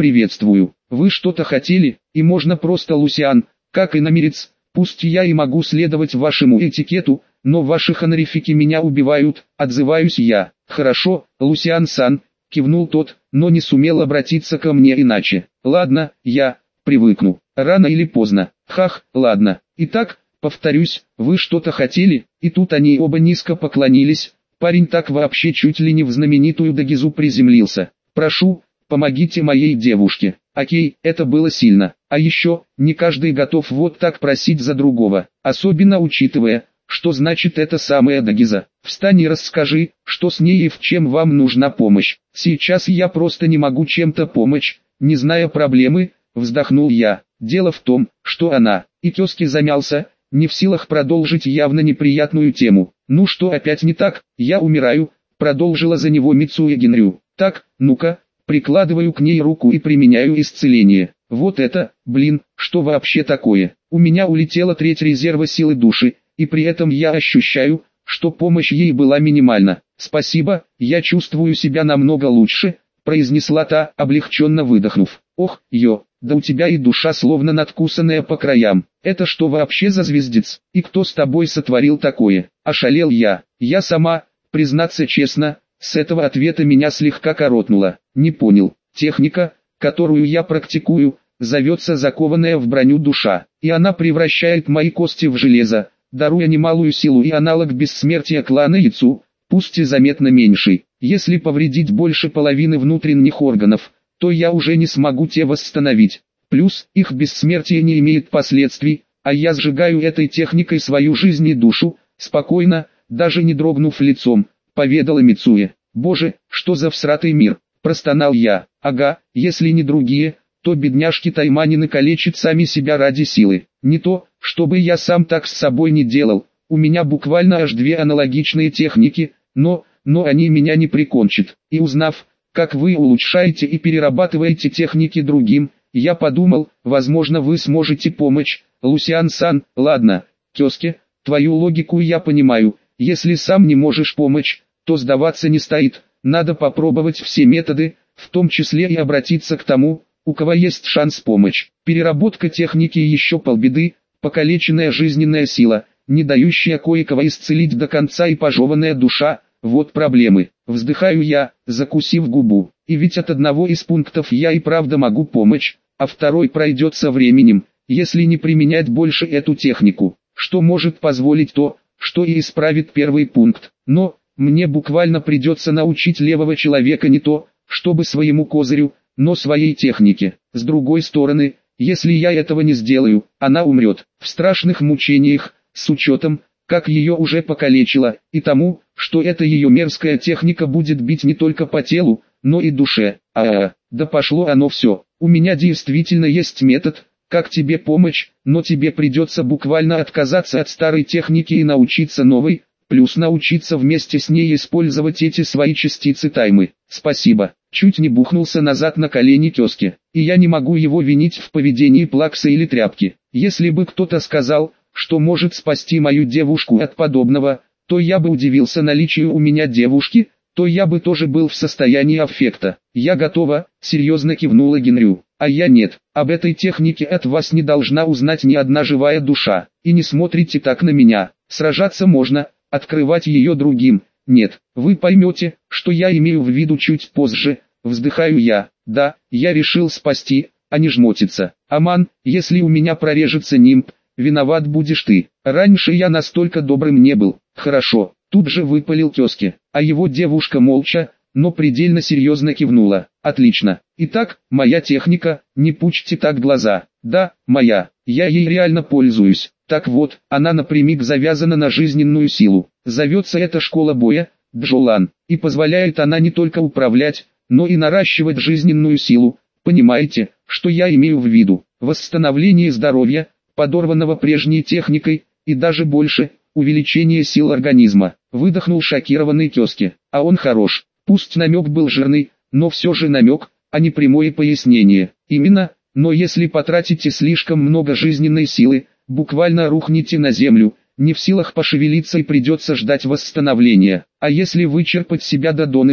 приветствую. Вы что-то хотели, и можно просто Лусиан, как иномерец. Пусть я и могу следовать вашему этикету, но ваши хонорифики меня убивают, отзываюсь я. Хорошо, Лусиан-сан, кивнул тот, но не сумел обратиться ко мне иначе. Ладно, я привыкну. Рано или поздно. Хах, ладно. Итак, повторюсь, вы что-то хотели, и тут они оба низко поклонились. Парень так вообще чуть ли не в знаменитую Дагизу приземлился. Прошу, помогите моей девушке. Окей, это было сильно. А еще, не каждый готов вот так просить за другого. Особенно учитывая, что значит эта самая Дагиза. Встань и расскажи, что с ней и в чем вам нужна помощь. Сейчас я просто не могу чем-то помочь, не зная проблемы, вздохнул я. Дело в том, что она, и Кёски замялся, не в силах продолжить явно неприятную тему. Ну что опять не так, я умираю, продолжила за него Мицуэ Генрю. Так, ну-ка, прикладываю к ней руку и применяю исцеление. Вот это, блин, что вообще такое? У меня улетела треть резерва силы души, и при этом я ощущаю, что помощь ей была минимальна. Спасибо, я чувствую себя намного лучше, произнесла та, облегченно выдохнув. Ох, да у тебя и душа словно надкусанная по краям. Это что вообще за звездец? И кто с тобой сотворил такое? Ошалел я. Я сама, признаться честно, с этого ответа меня слегка коротнуло. Не понял. Техника, которую я практикую, зовется закованная в броню душа. И она превращает мои кости в железо, даруя немалую силу и аналог бессмертия клана Яцу, пусть и заметно меньший. Если повредить больше половины внутренних органов, то я уже не смогу те восстановить. Плюс, их бессмертие не имеет последствий, а я сжигаю этой техникой свою жизнь и душу, спокойно, даже не дрогнув лицом, поведала Мицуэ. Боже, что за всратый мир, простонал я. Ага, если не другие, то бедняжки тайманины калечат сами себя ради силы. Не то, чтобы я сам так с собой не делал, у меня буквально аж две аналогичные техники, но они меня не прикончат. И узнав, как вы улучшаете и перерабатываете техники другим, я подумал, возможно вы сможете помочь. Лусиан-сан, ладно, Кёски, твою логику я понимаю, если сам не можешь помочь, то сдаваться не стоит, надо попробовать все методы, в том числе и обратиться к тому, у кого есть шанс помочь. Переработка техники еще полбеды, покалеченная жизненная сила, не дающая кое-кого исцелить до конца и пожеванная душа, вот проблемы. Вздыхаю я, закусив губу. И ведь от одного из пунктов я и правда могу помочь, а второй пройдет со временем, если не применять больше эту технику, что может позволить то, что и исправит первый пункт. Но, мне буквально придется научить левого человека не то, чтобы своему козырю, но своей технике. С другой стороны, если я этого не сделаю, она умрет в страшных мучениях, с учетом, как ее уже покалечило, и тому, что эта ее мерзкая техника будет бить не только по телу, но и душе. Да пошло оно все. У меня действительно есть метод, как тебе помочь, но тебе придется буквально отказаться от старой техники и научиться новой, плюс научиться вместе с ней использовать эти свои частицы таймы. Спасибо. Чуть не бухнулся назад на колени Кёски, и я не могу его винить в поведении плаксы или тряпки. Если бы кто-то сказал, что может спасти мою девушку от подобного, то я бы удивился наличию у меня девушки, то я бы тоже был в состоянии аффекта. Я готова, серьезно кивнула Генрю. А я нет, об этой технике от вас не должна узнать ни одна живая душа. И не смотрите так на меня, сражаться можно, открывать ее другим. Нет, вы поймете, что я имею в виду чуть позже, вздыхаю я. Да, я решил спасти, а не жмотиться. Аман, если у меня прорежется нимб, виноват будешь ты. Раньше я настолько добрым не был. Хорошо, тут же выпалил Кёски, а его девушка молча, но предельно серьезно кивнула. Отлично. Итак, моя техника, не пучьте так глаза. Да, моя, я ей реально пользуюсь. Так вот, она напрямик завязана на жизненную силу. Зовется эта школа боя, Джолан, и позволяет она не только управлять, но и наращивать жизненную силу. Понимаете, что я имею в виду? Восстановление здоровья, подорванного прежней техникой, и даже больше, увеличение сил организма. Выдохнул шокированный Кёски. А он хорош. Пусть намек был жирный, но все же намек, а не прямое пояснение. Именно, но если потратите слишком много жизненной силы, буквально рухнете на землю, не в силах пошевелиться и придется ждать восстановления. А если вычерпать себя до донышка,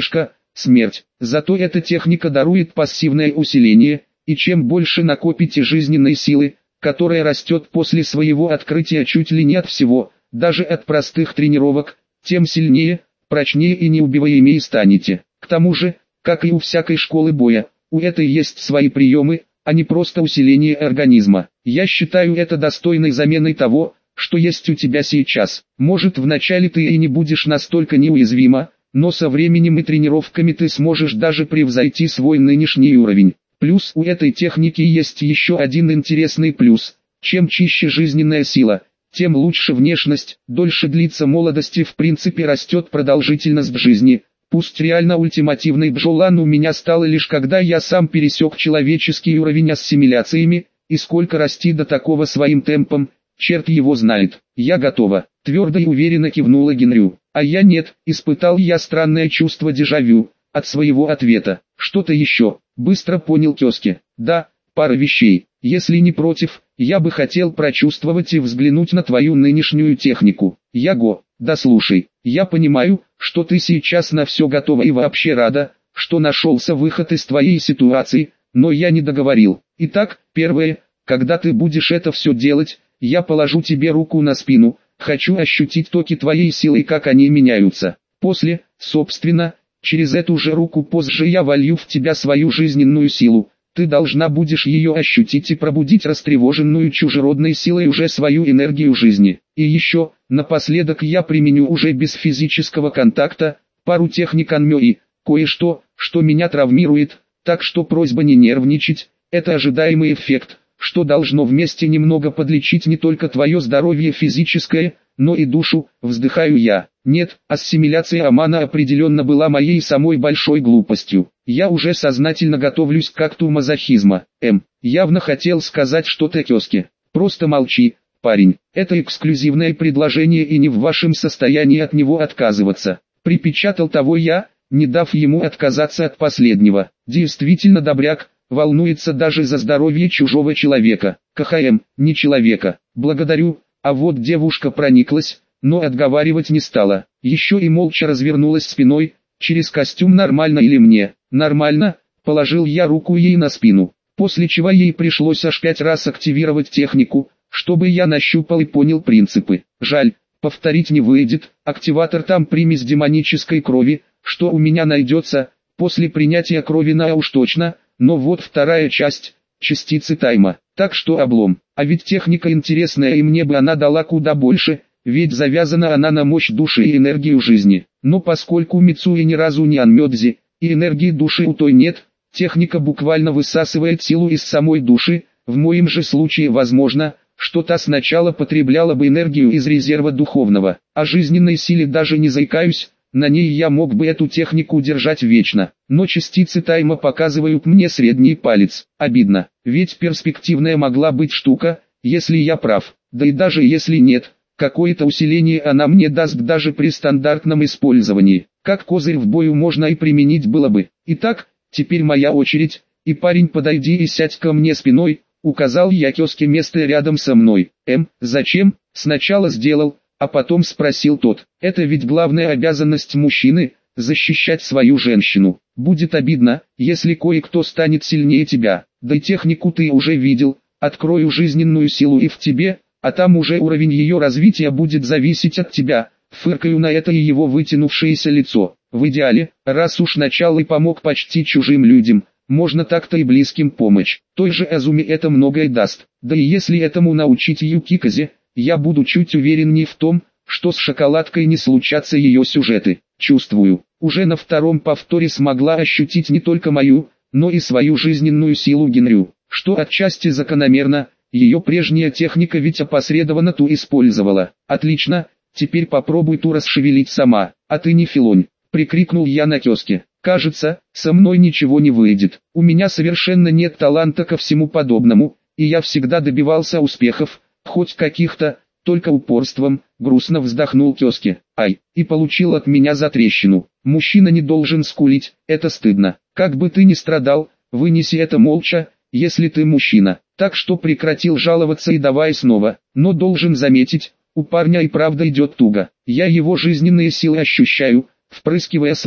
смерть. Зато эта техника дарует пассивное усиление, и чем больше накопите жизненной силы, которая растет после своего открытия чуть ли не от всего, даже от простых тренировок, тем сильнее, прочнее и неубиваемее станете. К тому же, как и у всякой школы боя, у этой есть свои приемы, а не просто усиление организма. Я считаю это достойной заменой того, что есть у тебя сейчас. Может, вначале ты и не будешь настолько неуязвима, но со временем и тренировками ты сможешь даже превзойти свой нынешний уровень. Плюс у этой техники есть еще один интересный плюс. Чем чище жизненная сила, тем лучше внешность, дольше длится молодость и в принципе растет продолжительность жизни. Пусть реально ультимативный бджолан у меня стало лишь когда я сам пересек человеческий уровень ассимиляциями, и сколько расти до такого своим темпом, черт его знает. Я готова, твердо и уверенно кивнула Генрю. А я нет, испытал я странное чувство дежавю от своего ответа. Что-то еще, быстро понял Кёски. Да, пара вещей. Если не против, я бы хотел прочувствовать и взглянуть на твою нынешнюю технику. Яго, да слушай, я понимаю, что ты сейчас на все готова и вообще рада, что нашелся выход из твоей ситуации, но я не договорил. Итак, первое, когда ты будешь это все делать, я положу тебе руку на спину, хочу ощутить токи твоей силы и как они меняются. После, собственно, через эту же руку позже я волью в тебя свою жизненную силу. Ты должна будешь ее ощутить и пробудить растревоженную чужеродной силой уже свою энергию жизни. И еще, напоследок я применю уже без физического контакта, пару техник анмё и кое-что, что меня травмирует, так что просьба не нервничать, это ожидаемый эффект, что должно вместе немного подлечить не только твое здоровье физическое, но и душу, вздыхаю я. Нет, ассимиляция Амана определенно была моей самой большой глупостью. Я уже сознательно готовлюсь к акту мазохизма. Явно хотел сказать что-то Кёски. Просто молчи, парень. Это эксклюзивное предложение и не в вашем состоянии от него отказываться. Припечатал того я, не дав ему отказаться от последнего. Действительно добряк, волнуется даже за здоровье чужого человека. Не человека. Благодарю. А вот девушка прониклась, но отговаривать не стала. Еще и молча развернулась спиной, через костюм нормально или мне? Нормально, положил я руку ей на спину, после чего ей пришлось аж 5 раз активировать технику, чтобы я нащупал и понял принципы. Жаль, повторить не выйдет, активатор там примесь демонической крови, что у меня найдется, после принятия крови на уж точно, но вот вторая часть, частицы тайма, так что облом. А ведь техника интересная и мне бы она дала куда больше, ведь завязана она на мощь души и энергию жизни. Но поскольку Мицуэ ни разу не анмёдзи, и энергии души у той нет, техника буквально высасывает силу из самой души, в моем же случае возможно, что та сначала потребляла бы энергию из резерва духовного, о жизненной силе даже не заикаюсь, на ней я мог бы эту технику держать вечно, но частицы тайма показывают мне средний палец. Обидно, ведь перспективная могла быть штука, если я прав, да и даже если нет, какое-то усиление она мне даст даже при стандартном использовании, как козырь в бою можно и применить было бы. Итак, теперь моя очередь, и парень подойди и сядь ко мне спиной, указал я Кёске место рядом со мной. Зачем? Сначала сделал, а потом спросил тот. Это ведь главная обязанность мужчины, защищать свою женщину. Будет обидно, если кое-кто станет сильнее тебя. Да и технику ты уже видел, открою жизненную силу и в тебе, а там уже уровень ее развития будет зависеть от тебя. Фыркаю на это и его вытянувшееся лицо. В идеале, раз уж начал и помог почти чужим людям, можно так-то и близким помочь. Той же Азуми это многое даст. Да и если этому научить Юкиказе, я буду чуть увереннее в том, что с шоколадкой не случатся ее сюжеты. Чувствую, уже на втором повторе смогла ощутить не только мою, но и свою жизненную силу Генрю, что отчасти закономерно, ее прежняя техника ведь опосредованно ту использовала. Отлично, теперь попробуй ту расшевелить сама, а ты не филонь, прикрикнул я на Кёске. Кажется, со мной ничего не выйдет, у меня совершенно нет таланта ко всему подобному, и я всегда добивался успехов, хоть каких-то, только упорством, грустно вздохнул Кёске. И получил от меня затрещину. Мужчина не должен скулить, это стыдно. Как бы ты ни страдал, вынеси это молча, если ты мужчина. Так что прекратил жаловаться и давай снова. Но должен заметить, у парня и правда идет туго. Я его жизненные силы ощущаю, впрыскивая свои,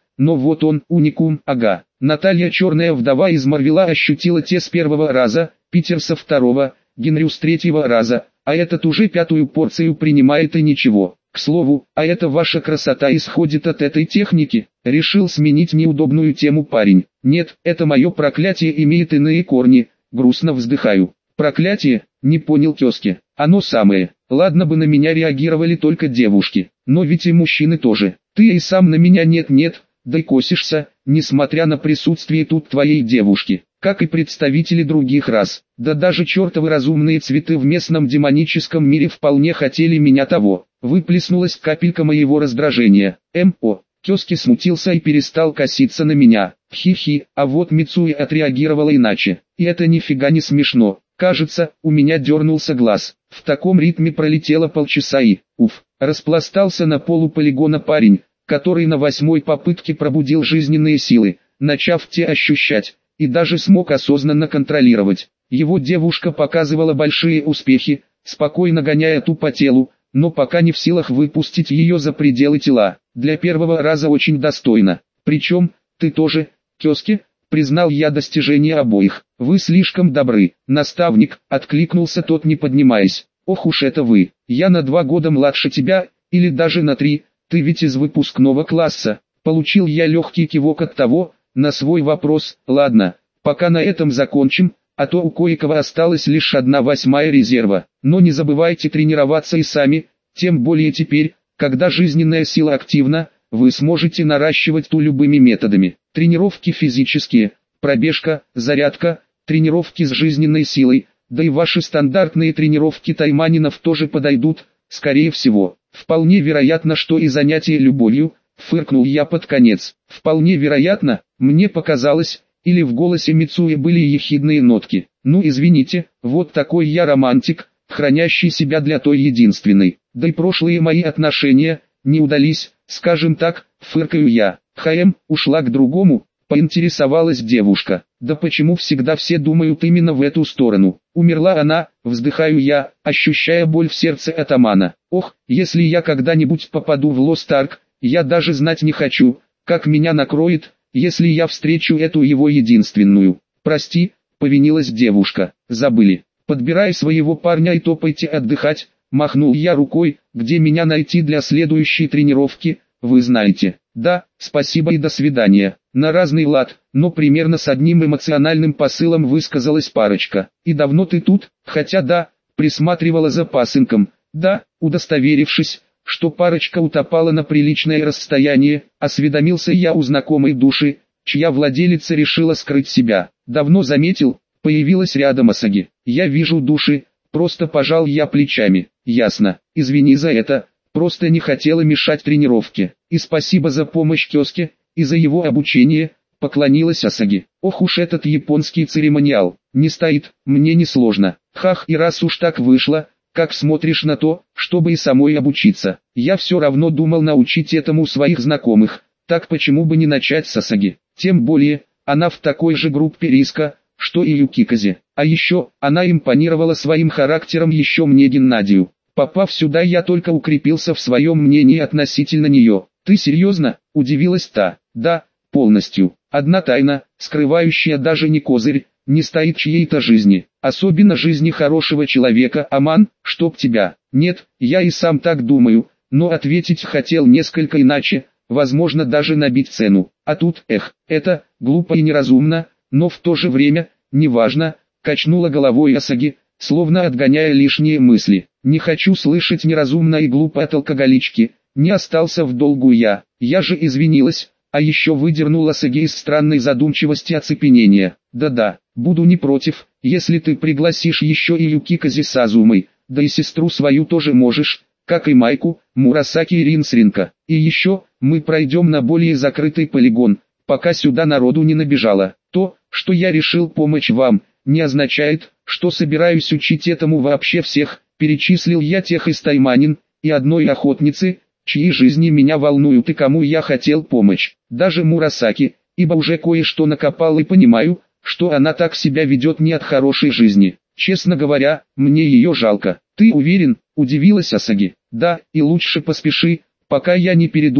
но вот он, уникум, ага. Наталья черная вдова из Марвела ощутила те с первого раза, Питер со второго, Генрю с третьего раза, а этот уже пятую порцию принимает и ничего. К слову, а это ваша красота исходит от этой техники? Решил сменить неудобную тему парень. Нет, это мое проклятие имеет иные корни, грустно вздыхаю. Проклятие? Не понял тезки. Оно самое. Ладно бы на меня реагировали только девушки, но ведь и мужчины тоже. Ты и сам на меня нет-нет, да и косишься, несмотря на присутствие тут твоей девушки, как и представители других рас. Да даже чертовы разумные цветы в местном демоническом мире вполне хотели меня того. Выплеснулась капелька моего раздражения. Тезки смутился и перестал коситься на меня. Хи-хи, а вот Мицуи отреагировала иначе. И это нифига не смешно. Кажется, у меня дернулся глаз. В таком ритме пролетело полчаса и, распластался на полу полигона парень, который на 8-й попытке пробудил жизненные силы, начав те ощущать, и даже смог осознанно контролировать. Его девушка показывала большие успехи, спокойно гоняя ту по телу, но пока не в силах выпустить ее за пределы тела. Для первого раза очень достойно. Причем, ты тоже, тезки, признал я достижения обоих. Вы слишком добры, наставник, откликнулся тот, не поднимаясь. Ох уж это вы, я на 2 года младше тебя, или даже на 3, ты ведь из выпускного класса. Получил я легкий кивок от того, на свой вопрос. Ладно, пока на этом закончим, а то у кое-кого осталась лишь 1/8 резерва. Но не забывайте тренироваться и сами, тем более теперь, когда жизненная сила активна, вы сможете наращивать ту любыми методами. Тренировки физические, пробежка, зарядка, тренировки с жизненной силой, да и ваши стандартные тренировки тайманинов тоже подойдут, скорее всего. Вполне вероятно, что и занятия любовью, фыркнул я под конец. Вполне вероятно, мне показалось, или в голосе Мицуи были ехидные нотки. Ну извините, вот такой я романтик, хранящий себя для той единственной. Да и прошлые мои отношения не удались, скажем так, фыркаю я. Ушла к другому, поинтересовалась девушка. Да почему всегда все думают именно в эту сторону? Умерла она, вздыхаю я, ощущая боль в сердце атамана. Ох, если я когда-нибудь попаду в Лост-Арк, я даже знать не хочу, как меня накроет, если я встречу эту его единственную. Прости, повинилась девушка, забыли. Подбирай своего парня и топайте отдыхать, махнул я рукой, где меня найти для следующей тренировки, вы знаете. Да, спасибо и до свидания. На разный лад, но примерно с одним эмоциональным посылом высказалась парочка. И давно ты тут? Хотя да, присматривала за пасынком. Да, удостоверившись, что парочка утопала на приличное расстояние, осведомился я у знакомой души, чья владелица решила скрыть себя. Давно заметил, появилась рядом Асаги. Я вижу души, просто пожал я плечами. Ясно, извини за это, просто не хотела мешать тренировке. И спасибо за помощь тезке, и за его обучение, поклонилась Асаги. Ох уж этот японский церемониал, не стоит, мне не сложно. Хах, и раз уж так вышло, как смотришь на то, чтобы и самой обучиться? Я все равно думал научить этому своих знакомых, так почему бы не начать с Асаги? Тем более, она в такой же группе риска, что и Юкиказе. А еще, она импонировала своим характером еще мне Геннадию. Попав сюда, я только укрепился в своем мнении относительно нее. Ты серьезно? Удивилась та. Да, полностью. Одна тайна, скрывающая даже не козырь, не стоит чьей-то жизни. Особенно жизни хорошего человека. Аман, чтоб тебя. Нет, я и сам так думаю, но ответить хотел несколько иначе, возможно даже набить цену. А тут, это, глупо и неразумно, но в то же время, неважно, качнула головой Асаги, словно отгоняя лишние мысли. Не хочу слышать неразумно и глупо от алкоголички, не остался в долгу я же извинилась, а еще выдернула Асаги из странной задумчивости оцепенения. Да-да, буду не против, если ты пригласишь еще и Юкикази с Азумой, да и сестру свою тоже можешь, как и Майку, Мурасаки и Ринсринка. И еще, мы пройдем на более закрытый полигон, пока сюда народу не набежало. То, что я решил помочь вам, не означает, что собираюсь учить этому вообще всех. Перечислил я тех из тайманин, и одной охотницы, чьи жизни меня волнуют и кому я хотел помочь. Даже Мурасаки, ибо уже кое-что накопал и понимаю, что она так себя ведет не от хорошей жизни. Честно говоря, мне ее жалко. Ты уверен? Удивилась Асаги. Да, и лучше поспеши, пока я не передумал,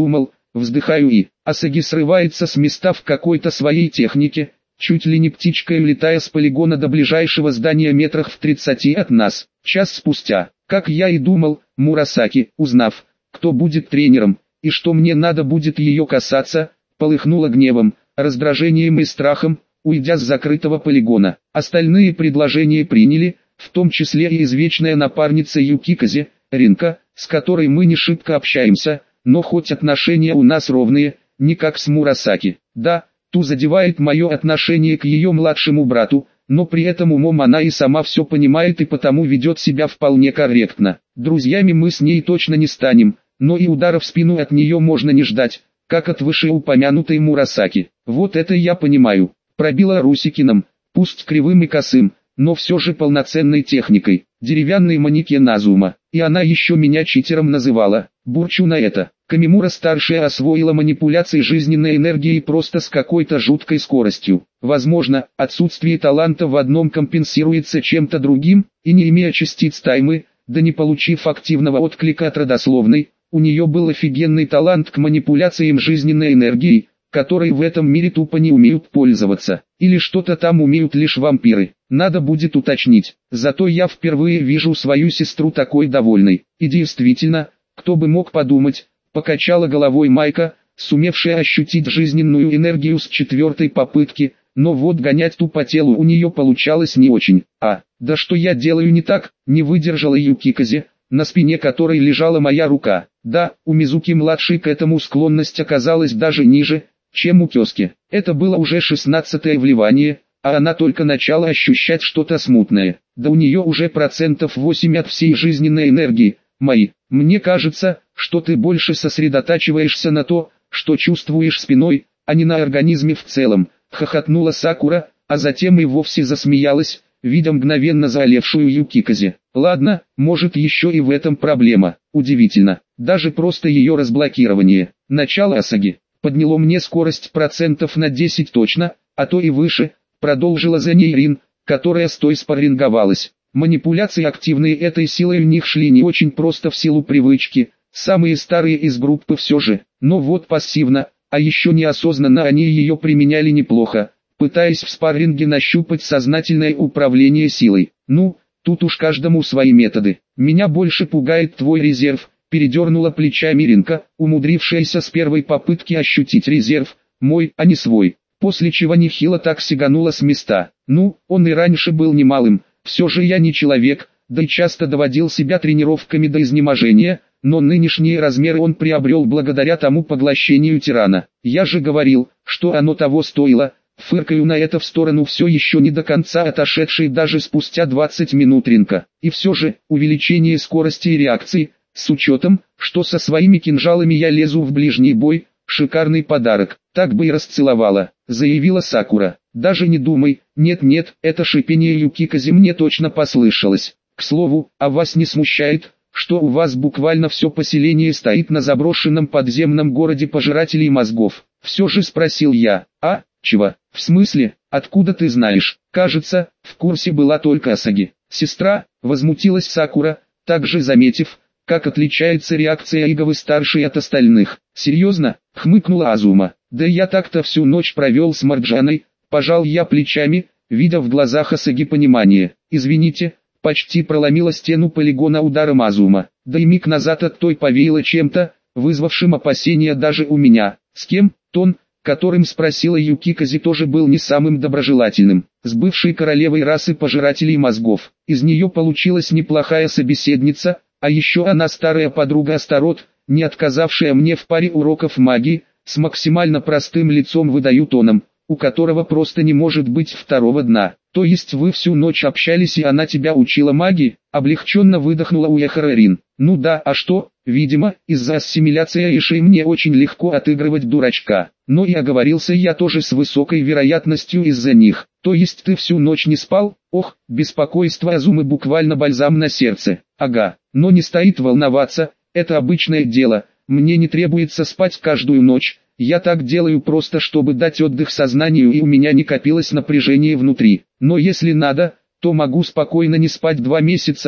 вздыхаю и... Асаги срывается с места в какой-то своей технике, чуть ли не птичкой летая с полигона до ближайшего здания метрах в 30 от нас. Час спустя, как я и думал, Мурасаки, узнав, кто будет тренером, и что мне надо будет ее касаться, полыхнула гневом, раздражением и страхом, уйдя с закрытого полигона. Остальные предложения приняли, в том числе и извечная напарница Юкиказе, Ринка, с которой мы не шибко общаемся, но хоть отношения у нас ровные, не как с Мурасаки. Да, Ту задевает мое отношение к ее младшему брату, но при этом умом она и сама все понимает и потому ведет себя вполне корректно. Друзьями мы с ней точно не станем, но и удара в спину от нее можно не ждать, как от вышеупомянутой Мурасаки. Вот это я понимаю. Пробила Русикиным, пусть кривым и косым, но все же полноценной техникой. Деревянный манекен Азума, и она еще меня читером называла. Бурчу на это. Камимура-старшая освоила манипуляции жизненной энергией просто с какой-то жуткой скоростью. Возможно, отсутствие таланта в одном компенсируется чем-то другим, и не имея частиц таймы, да не получив активного отклика от родословной, у нее был офигенный талант к манипуляциям жизненной энергией, которой в этом мире тупо не умеют пользоваться. Или что-то там умеют лишь вампиры. Надо будет уточнить. Зато я впервые вижу свою сестру такой довольной. И действительно, кто бы мог подумать, покачала головой Майка, сумевшая ощутить жизненную энергию с 4-й попытки, но вот гонять ту по телу у нее получалось не очень. Да что я делаю не так, не выдержала Юкиказе, на спине которой лежала моя рука. Да, у Мизуки-младшей к этому склонность оказалась даже ниже, чем у Кёски. Это было уже 16-е вливание, а она только начала ощущать что-то смутное. Да у нее уже 8% от всей жизненной энергии, мои. Мне кажется, что ты больше сосредотачиваешься на то, что чувствуешь спиной, а не на организме в целом, хохотнула Сакура, а затем и вовсе засмеялась, видя мгновенно заолевшую Юкиказе. Ладно, может еще и в этом проблема. Удивительно, даже просто ее разблокирование. Начало Асаги подняло мне скорость процентов на 10 точно, а то и выше, продолжила за ней Рин, которая с той спарринговалась. Манипуляции активные этой силой у них шли не очень просто в силу привычки, самые старые из группы все же, но вот пассивно, а еще неосознанно они ее применяли неплохо, пытаясь в спарринге нащупать сознательное управление силой. Ну, тут уж каждому свои методы. Меня больше пугает твой резерв, передернула плечами Ринка, умудрившаяся с первой попытки ощутить резерв, мой, а не свой, после чего нехило так сиганула с места. Ну, он и раньше был немалым. Все же я не человек, да и часто доводил себя тренировками до изнеможения, но нынешние размеры он приобрел благодаря тому поглощению тирана. Я же говорил, что оно того стоило, фыркаю на это в сторону все еще не до конца отошедшей даже спустя 20 минут Ринка. И все же, увеличение скорости и реакции, с учетом, что со своими кинжалами я лезу в ближний бой, шикарный подарок, так бы и расцеловала, заявила Сакура. Даже не думай, нет-нет, это шипение Юкиказе мне точно послышалось. К слову, а вас не смущает, что у вас буквально все поселение стоит на заброшенном подземном городе пожирателей мозгов? Все же спросил я. Чего? В смысле, откуда ты знаешь? Кажется, в курсе была только Асаги. Сестра, возмутилась Сакура, также заметив, как отличается реакция Иговы-старшей от остальных. Серьезно? Хмыкнула Азума. Да я так-то всю ночь провел с Марджаной. Пожал я плечами, видя в глазах Асаги понимание. Извините, почти проломила стену полигона ударом Азума. Да и миг назад от той повеяло чем-то, вызвавшим опасения даже у меня. С кем? Тон, которым спросила Юкиказе, тоже был не самым доброжелательным. С бывшей королевой расы пожирателей мозгов. Из нее получилась неплохая собеседница, а еще она старая подруга Астарот, не отказавшая мне в паре уроков магии, с максимально простым лицом выдаю тоном, у которого просто не может быть второго дна. То есть вы всю ночь общались и она тебя учила магии? Облегченно выдохнула Уэхара Рин. Ну да, а что? Видимо, из-за ассимиляции Иши мне очень легко отыгрывать дурачка. Но и оговорился я тоже с высокой вероятностью из-за них. То есть ты всю ночь не спал? Ох, беспокойство Азумы буквально бальзам на сердце. Ага, но не стоит волноваться, это обычное дело. Мне не требуется спать каждую ночь. Я так делаю просто, чтобы дать отдых сознанию, и у меня не копилось напряжение внутри. Но если надо, то могу спокойно не спать 2 месяца,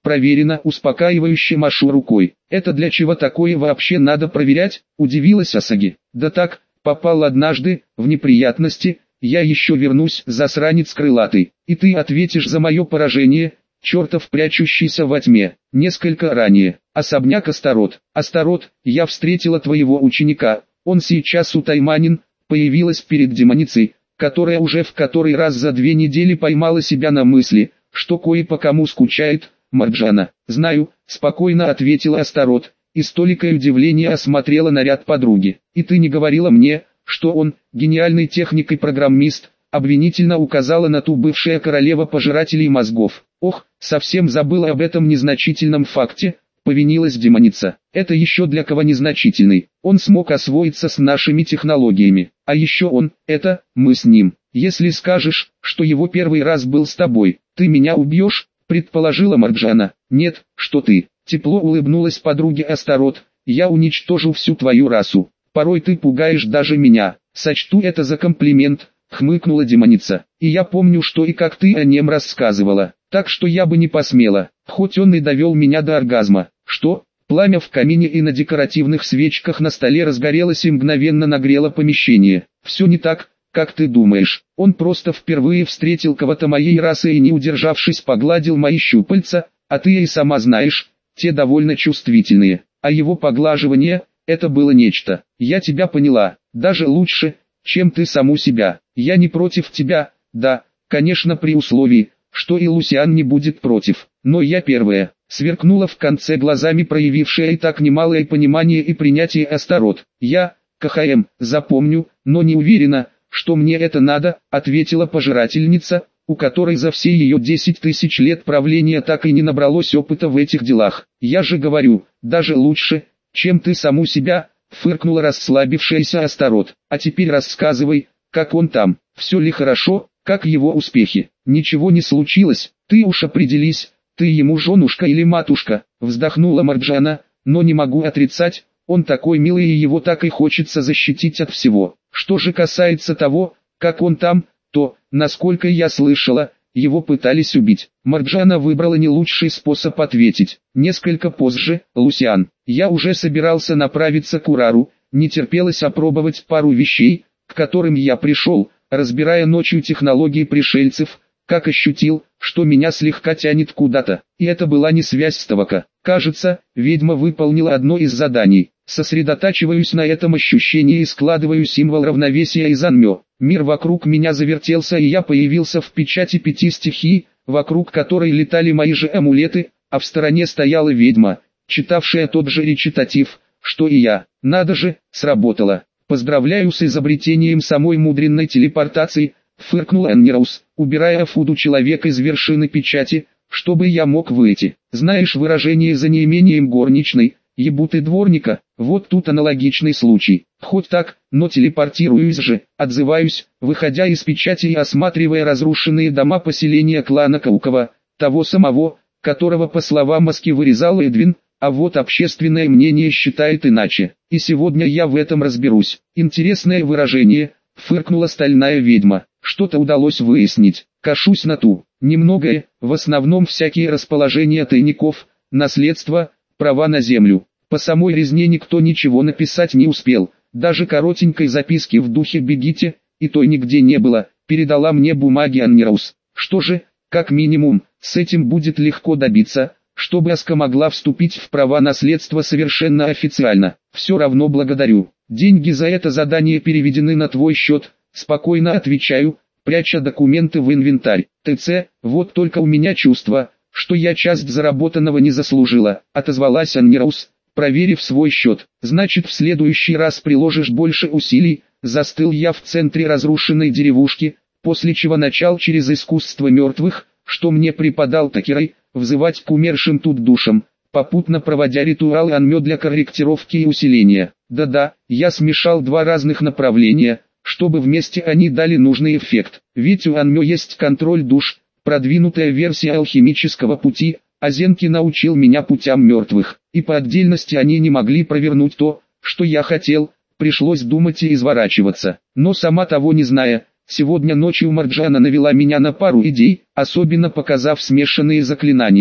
проверено, успокаивающе машу рукой. Это для чего такое вообще надо проверять, удивилась Асаги. Да так, попал однажды, в неприятности, я еще вернусь, засранец крылатый, и ты ответишь за мое поражение, чертов прячущийся во тьме. Несколько ранее, особняк Астарот. Астарот, я встретила твоего ученика, он сейчас у Тайманин, появилась перед демоницей, которая уже в который раз за 2 недели поймала себя на мысли, что кое по кому скучает. Марджана. Знаю, спокойно ответила Астарот, и с толикой удивления осмотрела наряд подруги. И ты не говорила мне, что он, гениальный техник и программист, обвинительно указала на ту бывшая королева пожирателей мозгов. Ох, совсем забыла об этом незначительном факте, повинилась демоница. Это еще для кого незначительный. Он смог освоиться с нашими технологиями. А еще он, это, мы с ним. Если скажешь, что его первый раз был с тобой, ты меня убьешь, предположила Марджана. Нет, что ты. Тепло улыбнулась подруге Астарот. Я уничтожу всю твою расу. Порой ты пугаешь даже меня. Сочту это за комплимент, хмыкнула демоница. И я помню, что и как ты о нем рассказывала. Так что я бы не посмела, хоть он и довел меня до оргазма. Что? Пламя в камине и на декоративных свечках на столе разгорелось и мгновенно нагрело помещение. Все не так, как ты думаешь. Он просто впервые встретил кого-то моей расы и не удержавшись погладил мои щупальца, а ты и сама знаешь, те довольно чувствительные. А его поглаживание, это было нечто. Я тебя поняла, даже лучше, чем ты саму себя. Я не против тебя, да, конечно при условии, что и Лусиан не будет против. Но я первая, сверкнула в конце глазами проявившая и так немалое понимание и принятие Астарот. Я, КХМ, запомню, но не уверена, что мне это надо, ответила пожирательница, у которой за все ее 10 тысяч лет правления так и не набралось опыта в этих делах. Я же говорю, даже лучше, чем ты саму себя, фыркнула расслабившаяся Астарот. А теперь рассказывай, как он там, все ли хорошо, как его успехи. Ничего не случилось, ты уж определись, ты ему женушка или матушка, вздохнула Марджана, но не могу отрицать, он такой милый и его так и хочется защитить от всего. Что же касается того, как он там, то, насколько я слышала, его пытались убить. Марджана выбрала не лучший способ ответить. Несколько позже, Лусиан, я уже собирался направиться к Урару, не терпелось опробовать пару вещей, к которым я пришел, разбирая ночью технологии пришельцев, как ощутил, что меня слегка тянет куда-то. И это была не связь с Тавака. Кажется, ведьма выполнила одно из заданий. Сосредотачиваюсь на этом ощущении и складываю символ равновесия из Анмё. Мир вокруг меня завертелся и я появился в печати 5 стихий, вокруг которой летали мои же амулеты, а в стороне стояла ведьма, читавшая тот же речитатив, что и я. Надо же, сработало. Поздравляю с изобретением самой мудренной телепортации, фыркнул Эннираус, убирая Фуду человека из вершины печати, чтобы я мог выйти. Знаешь выражение за неимением горничной, ебут и дворника, вот тут аналогичный случай. Хоть так, но телепортируюсь же, отзываюсь, выходя из печати и осматривая разрушенные дома поселения клана Каукова, того самого, которого по словам Маски вырезал Эдвин, а вот общественное мнение считает иначе. И сегодня я в этом разберусь. Интересное выражение, фыркнула стальная ведьма. Что-то удалось выяснить. Кашусь на ту. Немногое, в основном всякие расположения тайников, наследство, права на землю. По самой резне никто ничего написать не успел. Даже коротенькой записки в духе «бегите», и той нигде не было, передала мне бумаги Аннираус. Что же, как минимум, с этим будет легко добиться, чтобы Аска могла вступить в права наследства совершенно официально. Все равно благодарю. Деньги за это задание переведены на твой счет, спокойно отвечаю, пряча документы в инвентарь. ТЦ, вот только у меня чувство, что я часть заработанного не заслужила, отозвалась Аннираус, проверив свой счет. Значит в следующий раз приложишь больше усилий. Застыл я в центре разрушенной деревушки, после чего начал через искусство мертвых, что мне преподал Такерай, взывать к умершим тут душам, попутно проводя ритуал Анмё для корректировки и усиления. Да-да, я смешал два разных направления, чтобы вместе они дали нужный эффект. Ведь у Анмё есть контроль душ, продвинутая версия алхимического пути, а Зенки научил меня путям мертвых. И по отдельности они не могли провернуть то, что я хотел, пришлось думать и изворачиваться. Но сама того не зная, сегодня ночью Марджана навела меня на пару идей, особенно показав смешанные заклинания.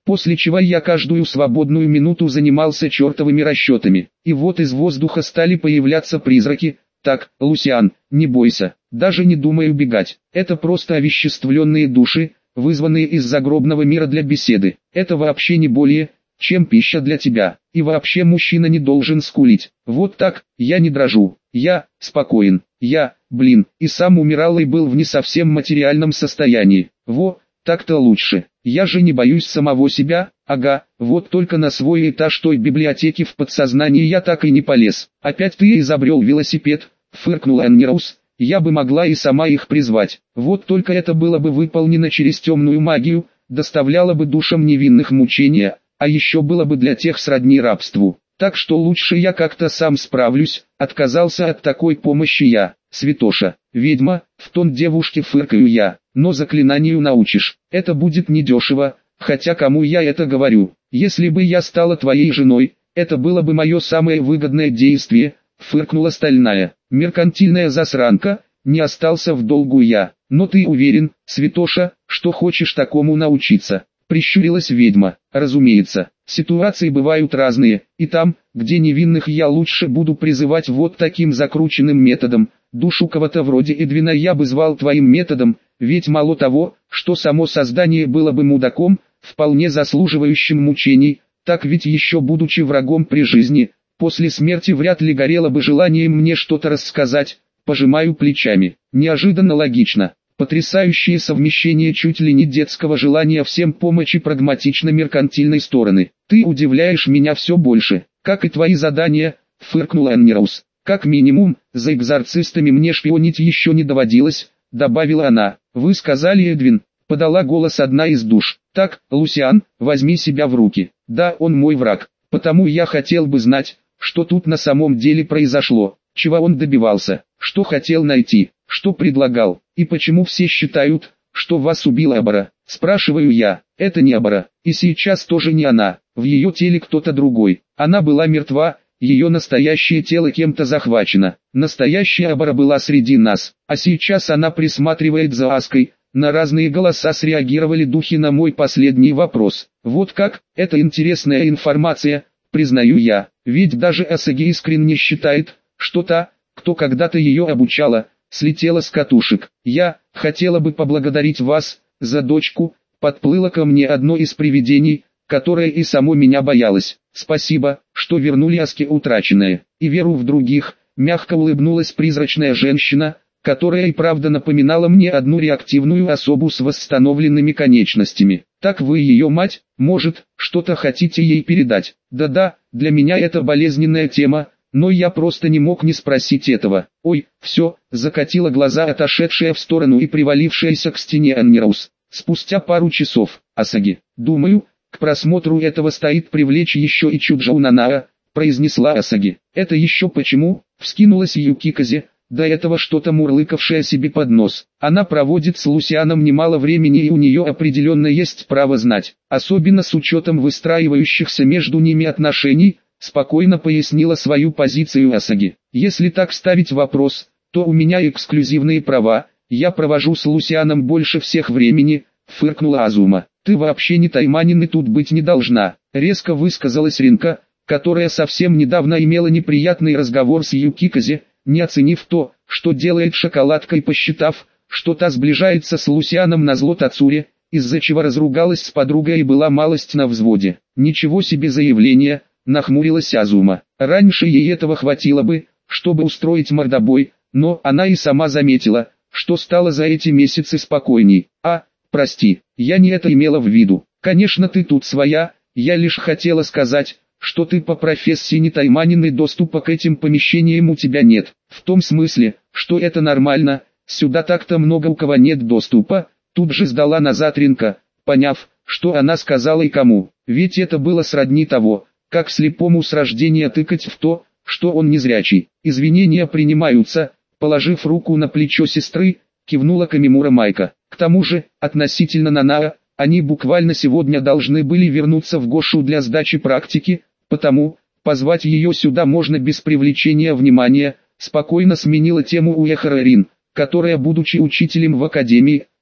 После чего я каждую свободную минуту занимался чертовыми расчетами. И вот из воздуха стали появляться призраки. Так, Лусиан, не бойся, даже не думай убегать. Это просто овеществленные души, вызванные из загробного мира для беседы. Это вообще не более, чем пища для тебя. И вообще мужчина не должен скулить. Вот так, я не дрожу. Я спокоен. Я, и сам умирал и был в не совсем материальном состоянии. Во, так-то лучше. Я же не боюсь самого себя. Ага, вот только на свой этаж той библиотеки в подсознании я так и не полез. Опять ты изобрел велосипед, фыркнула Аннираус. Я бы могла и сама их призвать. Вот только это было бы выполнено через темную магию, доставляло бы душам невинных мучения, а еще было бы для тех сродни рабству. Так что лучше я как-то сам справлюсь, отказался от такой помощи я. Святоша, ведьма, в тон девушке фыркаю я, но заклинанию научишь. Это будет недешево, хотя кому я это говорю. Если бы я стала твоей женой, это было бы мое самое выгодное действие, фыркнула стальная. Меркантильная засранка, не остался в долгу я. Но ты уверен, Святоша, что хочешь такому научиться? Прищурилась ведьма. Разумеется, ситуации бывают разные, и там, где невинных я лучше буду призывать вот таким закрученным методом. Душу кого-то вроде Эдвина я бы звал твоим методом, ведь мало того, что само создание было бы мудаком, вполне заслуживающим мучений, так ведь еще будучи врагом при жизни, после смерти вряд ли горело бы желанием мне что-то рассказать. Пожимаю плечами. Неожиданно логично. Потрясающее совмещение чуть ли не детского желания всем помочи прагматично-меркантильной стороны. Ты удивляешь меня все больше, как и твои задания, фыркнула Аннираус. Как минимум, за экзорцистами мне шпионить еще не доводилось, добавила она. Вы сказали, Эдвин, подала голос одна из душ. Так, Лусиан, возьми себя в руки. Да, он мой враг, потому я хотел бы знать, что тут на самом деле произошло, чего он добивался, что хотел найти, что предлагал, и почему все считают, что вас убила Абара. Спрашиваю я, это не Абара, и сейчас тоже не она, в ее теле кто-то другой. Она была мертва, ее настоящее тело кем-то захвачено. Настоящая Абара была среди нас, а сейчас она присматривает за Аской. На разные голоса среагировали духи на мой последний вопрос. Вот как, это интересная информация, признаю я, ведь даже Асаги искренне считает, что та, кто когда-то ее обучала, слетела с катушек. Я хотела бы поблагодарить вас за дочку. Подплыло ко мне одно из привидений, которое и само меня боялось. Спасибо, что вернули Аске утраченное, и веру в других. Мягко улыбнулась призрачная женщина, которая и правда напоминала мне одну реактивную особу с восстановленными конечностями. Так вы ее мать, может, что-то хотите ей передать? Да-да, для меня это болезненная тема, но я просто не мог не спросить этого. Ой, все, закатила глаза отошедшая в сторону и привалившаяся к стене Аннираус. Спустя пару часов, Асаги, думаю, к просмотру этого стоит привлечь еще и Чуджоу Нанаа, произнесла Асаги. Это еще почему? Вскинулась Юкиказе, до этого что-то мурлыкавшая себе под нос. Она проводит с Лусианом немало времени и у нее определенно есть право знать, особенно с учетом выстраивающихся между ними отношений, спокойно пояснила свою позицию Асаги. Если так ставить вопрос, то у меня эксклюзивные права, я провожу с Лусианом больше всех времени, фыркнула Азума. Ты вообще не тайманин и тут быть не должна, резко высказалась Ринка, которая совсем недавно имела неприятный разговор с Юкиказе, не оценив то, что делает шоколадкой, посчитав, что та сближается с Лусианом назло Тацуре, из-за чего разругалась с подругой и была малость на взводе. Ничего себе заявление, нахмурилась Азума. Раньше ей этого хватило бы, чтобы устроить мордобой, но она и сама заметила, что стало за эти месяцы спокойней. Прости, я не это имела в виду. Конечно, ты тут своя, я лишь хотела сказать, что ты по профессии не тайманин и доступа к этим помещениям у тебя нет. В том смысле, что это нормально, сюда так-то много у кого нет доступа. Тут же сдала назад Ринка, поняв, что она сказала и кому. Ведь это было сродни того, как слепому с рождения тыкать в то, что он незрячий. Извинения принимаются, положив руку на плечо сестры, кивнула Камимура Майка. К тому же, относительно Нанаа, они буквально сегодня должны были вернуться в Гошу для сдачи практики, потому, позвать ее сюда можно без привлечения внимания, спокойно сменила тему Уэхара Рин, которая, будучи учителем в академии,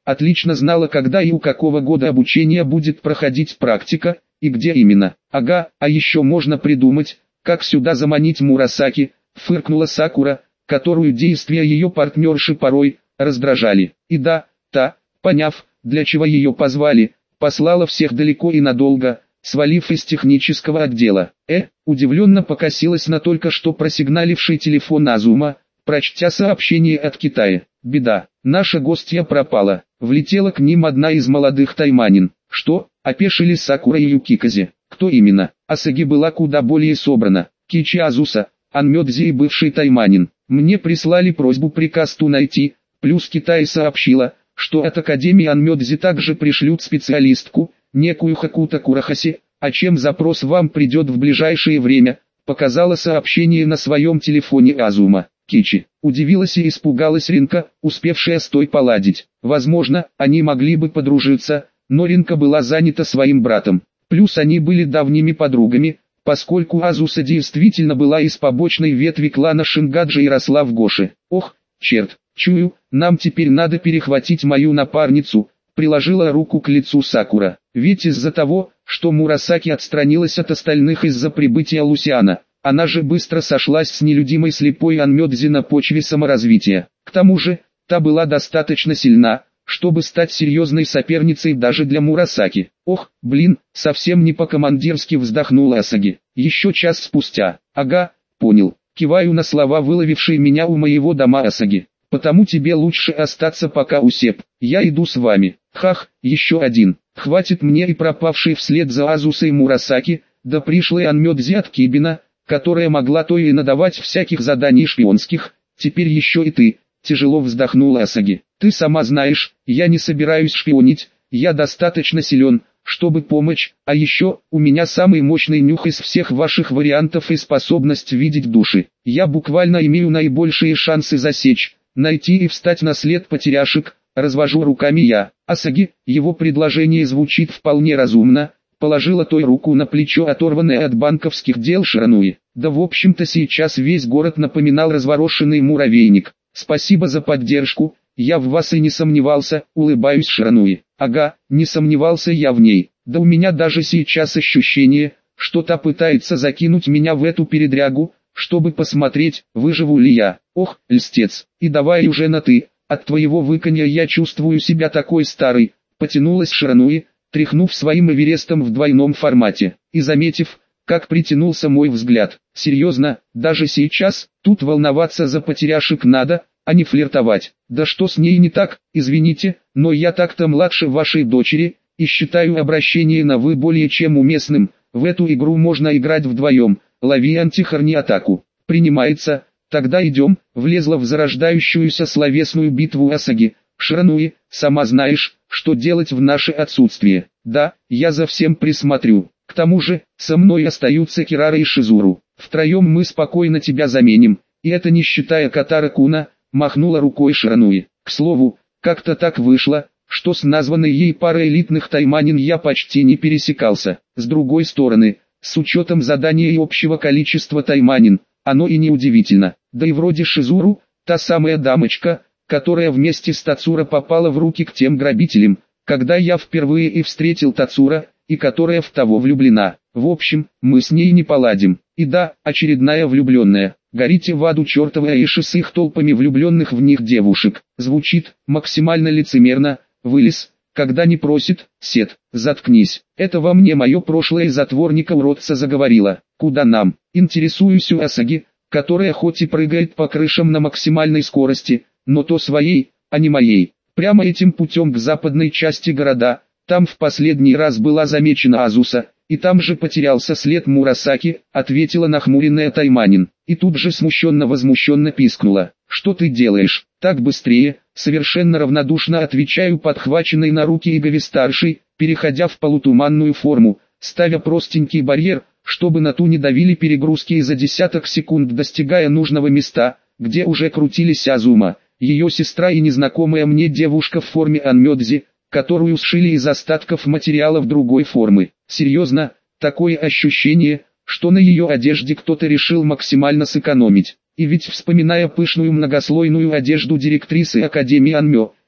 отлично знала, когда и у какого года обучения будет проходить практика, и где именно. Ага, а еще можно придумать, как сюда заманить Мурасаки, фыркнула Сакура, которую действия ее партнерши порой раздражали. И да, та, поняв, для чего ее позвали, послала всех далеко и надолго, свалив из технического отдела. Удивленно покосилась на только что просигналивший телефон Азума, прочтя сообщение от Китая. Беда, наша гостья пропала. Влетела к ним одна из молодых тайманин. Что? Опешили Сакура и Юкиказе. Кто именно? Асаги была куда более собрана. Кичи Азуса, Анмёдзи и бывший тайманин. Мне прислали просьбу приказ Ту найти, плюс Китай сообщила, что от Академии Анмёдзи также пришлют специалистку, некую Хакута Курахаси, а чем запрос вам придет в ближайшее время, показала сообщение на своем телефоне Азума. Кичи. Удивилась и испугалась Ринка, успевшая с той поладить. Возможно, они могли бы подружиться, но Ринка была занята своим братом. Плюс они были давними подругами, поскольку Азуса действительно была из побочной ветви клана Шингаджи и росла в Гоши. Ох, черт, чую, нам теперь надо перехватить мою напарницу, приложила руку к лицу Сакура. Ведь из-за того, что Мурасаки отстранилась от остальных из-за прибытия Лусиана, она же быстро сошлась с нелюдимой слепой Анмёдзи на почве саморазвития. К тому же, та была достаточно сильна, чтобы стать серьезной соперницей даже для Мурасаки. Ох, блин, совсем не по-командирски вздохнула Асаги. Еще час спустя. Ага, понял. Киваю на слова, выловившие меня у моего дома Асаги. Потому тебе лучше остаться пока у Сеп. Я иду с вами. Хах, еще один. Хватит мне и пропавшей вслед за Азусой Мурасаки, да пришлой Анмёдзи от Кибина, которая могла то и надавать всяких заданий шпионских, теперь еще и ты. Тяжело вздохнула Асаги. Ты сама знаешь, я не собираюсь шпионить, я достаточно силен, чтобы помочь, а еще, у меня самый мощный нюх из всех ваших вариантов и способность видеть души. Я буквально имею наибольшие шансы засечь, найти и встать на след потеряшек, развожу руками я. Асаги, его предложение звучит вполне разумно, положила той руку на плечо, оторванное от банковских дел Ширануи. Да в общем-то сейчас весь город напоминал разворошенный муравейник. Спасибо за поддержку, я в вас и не сомневался, улыбаюсь Ширануи. Ага, не сомневался я в ней. Да у меня даже сейчас ощущение, что та пытается закинуть меня в эту передрягу, чтобы посмотреть, выживу ли я. Ох, льстец, и давай уже на «ты», от твоего выканья я чувствую себя такой старой, потянулась Ширануи, тряхнув своим эверестом в двойном формате, и заметив, как притянулся мой взгляд. Серьезно, даже сейчас, тут волноваться за потеряшек надо, а не флиртовать. Да что с ней не так, извините, но я так-то младше вашей дочери, и считаю обращение на «вы» более чем уместным. В эту игру можно играть вдвоем. Лови антихарни атаку. Принимается, тогда идем, влезла в зарождающуюся словесную битву Асаги. Ширануи, сама знаешь, что делать в наше отсутствие. Да, я за всем присмотрю. К тому же, со мной остаются Кирара и Шизуру. Втроем мы спокойно тебя заменим, и это не считая Катара-куна, махнула рукой Ширануи. К слову, как-то так вышло, что с названной ей парой элитных тайманин я почти не пересекался. С другой стороны, с учетом задания и общего количества тайманин, оно и не удивительно. Да и вроде Шизуру, та самая дамочка, которая вместе с Тацура попала в руки к тем грабителям, когда я впервые и встретил Тацура, и которая в того влюблена. В общем, мы с ней не поладим. И да, очередная влюбленная. Горите в аду чертовы Аиши с их толпами влюбленных в них девушек. Звучит максимально лицемерно. Вылез, когда не просит, Сет, заткнись. Это во мне мое прошлое затворника-уродца заговорила. Куда нам? Интересуюсь у Асаги, которая хоть и прыгает по крышам на максимальной скорости, но то своей, а не моей. Прямо этим путем к западной части города. Там в последний раз была замечена Азуса, и там же потерялся след Мурасаки, ответила нахмуренная тайманин, и тут же смущенно-возмущенно пискнула. Что ты делаешь? Так быстрее, совершенно равнодушно отвечаю подхваченной на руки Игови-старшей, переходя в полутуманную форму, ставя простенький барьер, чтобы на ту не давили перегрузки и за десяток секунд достигая нужного места, где уже крутились Азума, ее сестра и незнакомая мне девушка в форме Анмёдзи, которую сшили из остатков материалов другой формы. Серьезно, такое ощущение, что на ее одежде кто-то решил максимально сэкономить. И ведь вспоминая пышную многослойную одежду директрисы Академии Анмё,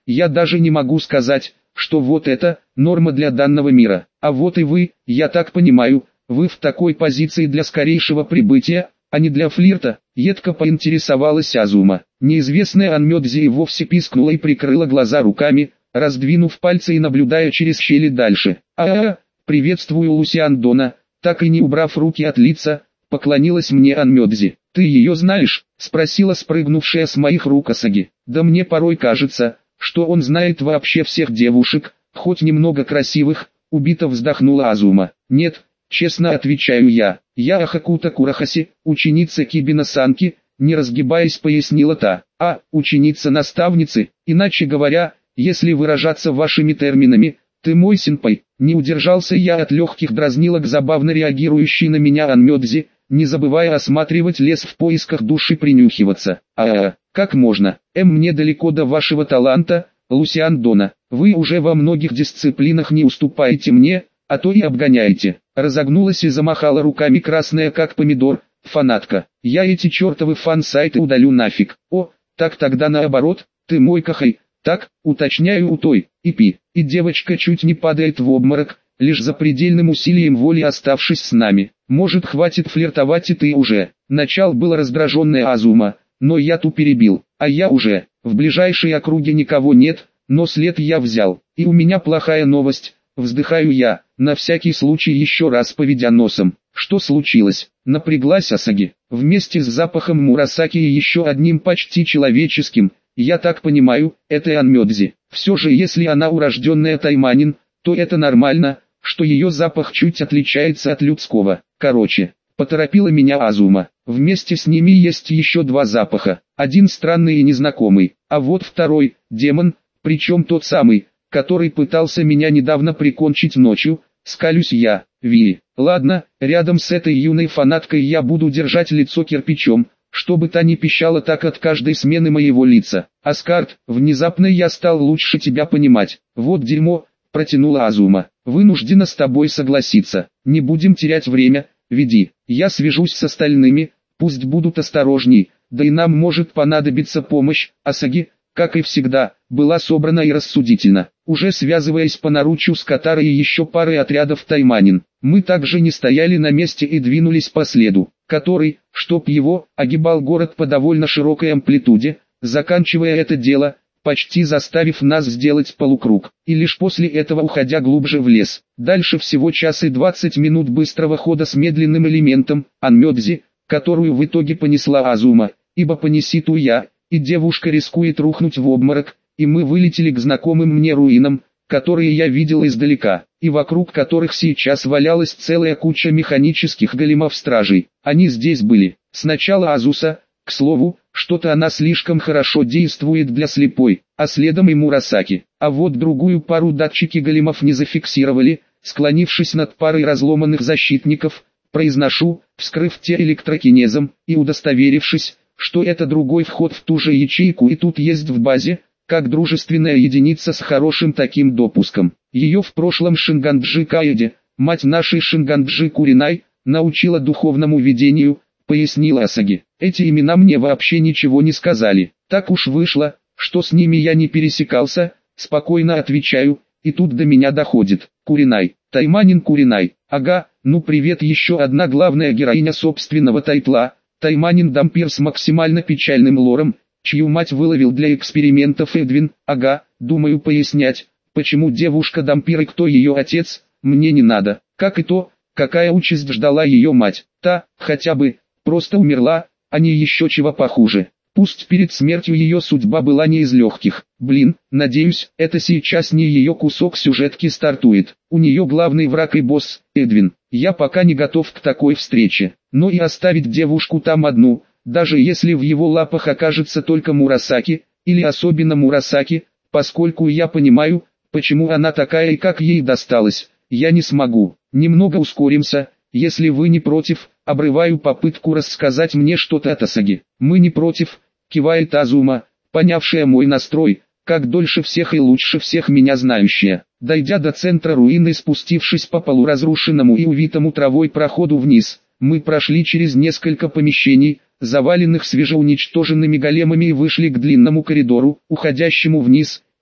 Я даже не могу сказать, что вот это норма для данного мира. А вот и вы, я так понимаю, вы в такой позиции для скорейшего прибытия, а не для флирта, едко поинтересовалась Азума. Неизвестная Анмёдзи и вовсе пискнула и прикрыла глаза руками, раздвинув пальцы и наблюдая через щели дальше. Приветствую, Лусиан Дона, так и не убрав руки от лица, поклонилась мне Анмёдзи. Ты ее знаешь? Спросила спрыгнувшая с моих рук Асаги. Да мне порой кажется, что он знает вообще всех девушек, хоть немного красивых, убито вздохнула Азума. Нет, честно отвечаю я. Я Ахакута Курахаси, ученица Кибина-санки, не разгибаясь пояснила та. Ученица наставницы, иначе говоря, если выражаться вашими терминами, ты мой сенпай. Не удержался я от легких дразнилок забавно реагирующей на меня Анмёдзи, не забывая осматривать лес в поисках души, принюхиваться. Как можно? Мне далеко до вашего таланта, Лусиан Дона. Вы уже во многих дисциплинах не уступаете мне, а то и обгоняете. Разогнулась и замахала руками красная как помидор, фанатка. Я эти чертовы фан-сайты удалю нафиг. Так тогда наоборот, ты мой кахай. Так, уточняю у той, и девочка чуть не падает в обморок, лишь за предельным усилием воли оставшись с нами. Может, хватит флиртовать и ты уже. Начал было раздраженная Азума, но я ту перебил. Я уже, в ближайшей округе никого нет, но след я взял. И у меня плохая новость, вздыхаю я, на всякий случай еще раз поведя носом. Что случилось? Напряглась Асаги. Вместе с запахом мурасаки и еще одним почти человеческим, я так понимаю, это Анмёдзи. Все же если она урожденная тайманин, то это нормально, что ее запах чуть отличается от людского. Короче, поторопила меня Азума. Вместе с ними есть еще два запаха. Один странный и незнакомый, а вот второй, демон, причем тот самый, который пытался меня недавно прикончить ночью, скалюсь я. Ладно, рядом с этой юной фанаткой я буду держать лицо кирпичом, чтобы та не пищала так от каждой смены моего лица. Аскарт, внезапно я стал лучше тебя понимать. Вот дерьмо, протянула Азума. Вынуждена с тобой согласиться. Не будем терять время, веди. Я свяжусь с остальными, пусть будут осторожней, да и нам может понадобиться помощь. Асаги, как и всегда, была собрана и рассудительна. Уже связываясь по наручью с Катарой и еще парой отрядов тайманин, мы также не стояли на месте и двинулись по следу, который, чтоб его, огибал город по довольно широкой амплитуде, заканчивая это дело, почти заставив нас сделать полукруг, и лишь после этого уходя глубже в лес. Дальше всего час и 20 минут быстрого хода с медленным элементом, Анмёдзи, которую в итоге понесла Азума, ибо понесит я, и девушка рискует рухнуть в обморок, и мы вылетели к знакомым мне руинам, которые я видел издалека, и вокруг которых сейчас валялась целая куча механических големов-стражей. Они здесь были. Сначала Азуса, к слову, что-то она слишком хорошо действует для слепой, а следом и Мурасаки. А вот другую пару датчики големов не зафиксировали, склонившись над парой разломанных защитников, произношу, вскрыв те электрокинезом, и удостоверившись, что это другой вход в ту же ячейку и тут есть в базе, как дружественная единица с хорошим таким допуском. Ее в прошлом Шинганджи Каэде, мать нашей Шинганджи Куринай, научила духовному видению, пояснила Асаги. Эти имена мне вообще ничего не сказали. Так уж вышло, что с ними я не пересекался, спокойно отвечаю, и тут до меня доходит. Куринай, тайманин Куринай, ага, ну привет, еще одна главная героиня собственного тайтла, тайманин Дампир с максимально печальным лором, чью мать выловил для экспериментов Эдвин. Ага, думаю пояснять, почему девушка Дампир и кто ее отец, мне не надо. Как и то, какая участь ждала ее мать. Та, хотя бы, просто умерла, а не еще чего похуже. Пусть перед смертью ее судьба была не из легких. Надеюсь, это сейчас не ее кусок сюжетки стартует. У нее главный враг и босс, Эдвин. Я пока не готов к такой встрече. Но и оставить девушку там одну, даже если в его лапах окажется только Мурасаки, или особенно Мурасаки, поскольку я понимаю, почему она такая и как ей досталось, я не смогу. Немного ускоримся, если вы не против, обрываю попытку рассказать мне что-то от Асаги. Мы не против, кивает Азума, понявшая мой настрой, как дольше всех и лучше всех меня знающая. Дойдя до центра руины и спустившись по полуразрушенному и увитому травой проходу вниз, мы прошли через несколько помещений, заваленных свежеуничтоженными големами, и вышли к длинному коридору, уходящему вниз,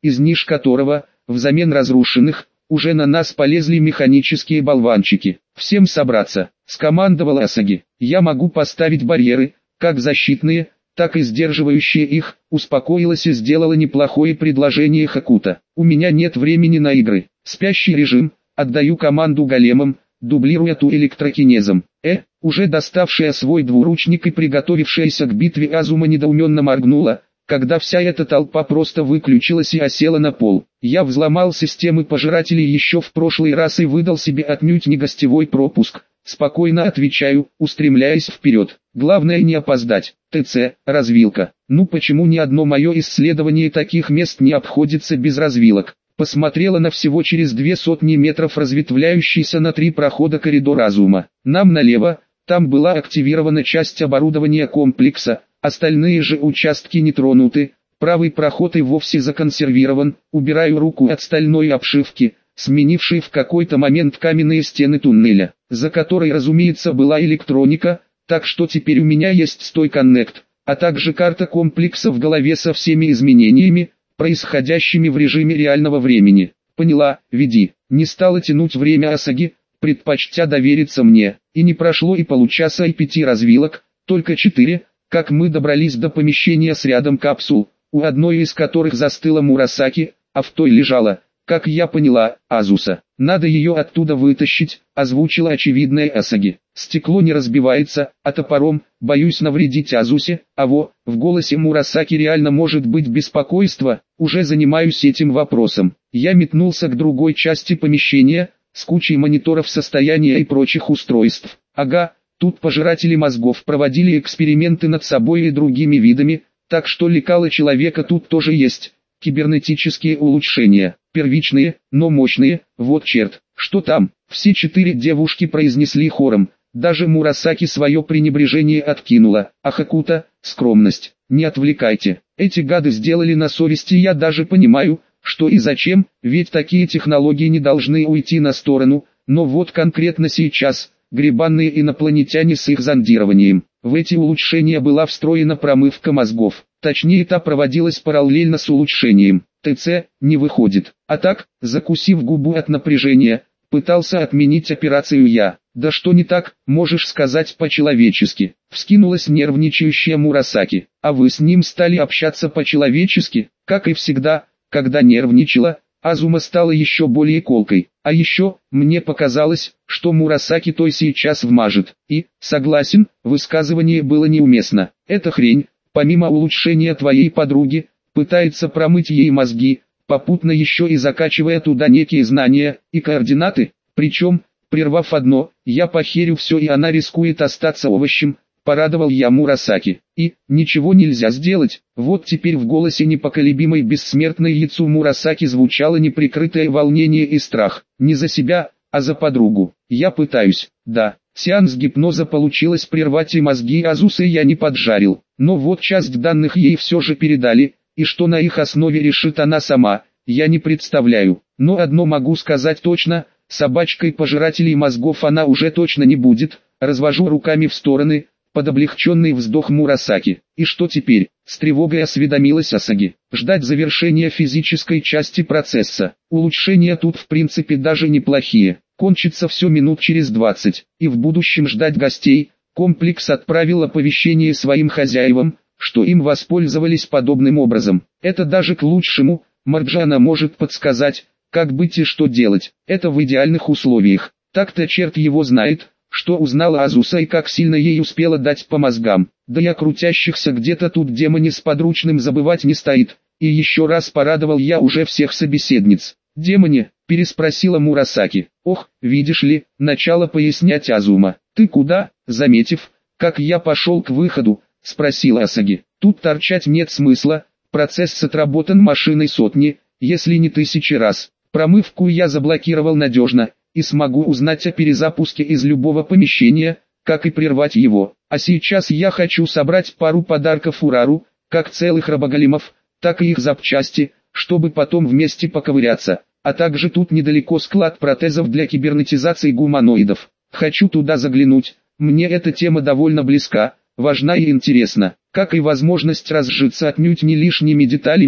из ниш которого, взамен разрушенных, уже на нас полезли механические болванчики. «Всем собраться», — скомандовал Асаги. «Я могу поставить барьеры, как защитные, так и сдерживающие их», — успокоилась и сделала неплохое предложение Хакута. «У меня нет времени на игры. Спящий режим, отдаю команду големам, дублируя ту электрокинезом». Уже доставшая свой двуручник и приготовившаяся к битве Азума недоуменно моргнула, когда вся эта толпа просто выключилась и осела на пол. Я взломал системы пожирателей еще в прошлый раз и выдал себе отнюдь не гостевой пропуск. Спокойно отвечаю, устремляясь вперед. Главное не опоздать. ТЦ, развилка. Ну почему ни одно мое исследование таких мест не обходится без развилок? Посмотрела на всего через 200 метров разветвляющийся на 3 прохода коридор Азума. Нам налево, там была активирована часть оборудования комплекса, остальные же участки не тронуты. Правый проход и вовсе законсервирован. Убираю руку от стальной обшивки, сменившей в какой-то момент каменные стены туннеля, за которой, разумеется, была электроника, так что теперь у меня есть Стой-Коннект, а также карта комплекса в голове со всеми изменениями, происходящими в режиме реального времени. Поняла, веди. Не стала тянуть время Асаги, предпочтя довериться мне, и не прошло и получаса и 5 развилок, только 4, как мы добрались до помещения с рядом капсул, у одной из которых застыла Мурасаки, а в той лежала, как я поняла, Азуса. «Надо ее оттуда вытащить», — озвучила очевидная Асаги. «Стекло не разбивается, а топором, боюсь навредить Азусе». В голосе Мурасаки реально может быть беспокойство, уже занимаюсь этим вопросом. Я метнулся к другой части помещения, с кучей мониторов состояния и прочих устройств. Тут пожиратели мозгов проводили эксперименты над собой и другими видами, так что лекало человека тут тоже есть. Кибернетические улучшения, первичные, но мощные, вот черт, что там? Все 4 девушки произнесли хором, даже Мурасаки свое пренебрежение откинула, а Хакута — скромность. Не отвлекайте, эти гады сделали на совести, я даже понимаю, что и зачем, ведь такие технологии не должны уйти на сторону, но вот конкретно сейчас, гребанные инопланетяне с их зондированием. В эти улучшения была встроена промывка мозгов, точнее та проводилась параллельно с улучшением. ТЦ не выходит. А так, закусив губу от напряжения, пытался отменить операцию я. «Да что не так, можешь сказать по-человечески», — вскинулась нервничающая Мурасаки. «А вы с ним стали общаться по-человечески?» Как и всегда, когда нервничала, Азума стала еще более колкой. А еще, мне показалось, что Мурасаки той сейчас вмажет. И, согласен, высказывание было неуместно. Эта хрень, помимо улучшения твоей подруги, пытается промыть ей мозги, попутно еще и закачивая туда некие знания и координаты. Причем, прервав одно, я похерю все и она рискует остаться овощем. Порадовал я Мурасаки. И, ничего нельзя сделать. Вот теперь в голосе непоколебимой бессмертной лицу Мурасаки звучало неприкрытое волнение и страх. Не за себя, а за подругу. Я пытаюсь, да. Сеанс гипноза получилось прервать и мозги Азусы я не поджарил. Но вот часть данных ей все же передали, и что на их основе решит она сама, я не представляю. Но одно могу сказать точно, собачкой пожирателей мозгов она уже точно не будет. Развожу руками в стороны, под облегченный вздох Мурасаки. И что теперь? С тревогой осведомилась Асаги. Ждать завершения физической части процесса. Улучшения тут в принципе даже неплохие. Кончится все минут через 20. И в будущем ждать гостей. Комплекс отправил оповещение своим хозяевам, что им воспользовались подобным образом. Это даже к лучшему. Марджана может подсказать, как быть и что делать. Это в идеальных условиях. Так-то черт его знает, что узнала Азуса и как сильно ей успела дать по мозгам. Да и о крутящихся где-то тут демоне с подручным забывать не стоит. И еще раз порадовал я уже всех собеседниц. «Демоне?» – переспросила Мурасаки. «Ох, видишь ли, начало пояснять Азума. Ты куда?» Заметив, как я пошел к выходу, спросила Асаги. «Тут торчать нет смысла, процесс отработан машиной сотни, если не 1000 раз. Промывку я заблокировал надежно, и смогу узнать о перезапуске из любого помещения, как и прервать его. А сейчас я хочу собрать пару подарков Урару, как целых робоголемов, так и их запчасти, чтобы потом вместе поковыряться. А также тут недалеко склад протезов для кибернетизации гуманоидов. Хочу туда заглянуть, мне эта тема довольно близка, важна и интересна, как и возможность разжиться отнюдь не лишними деталями,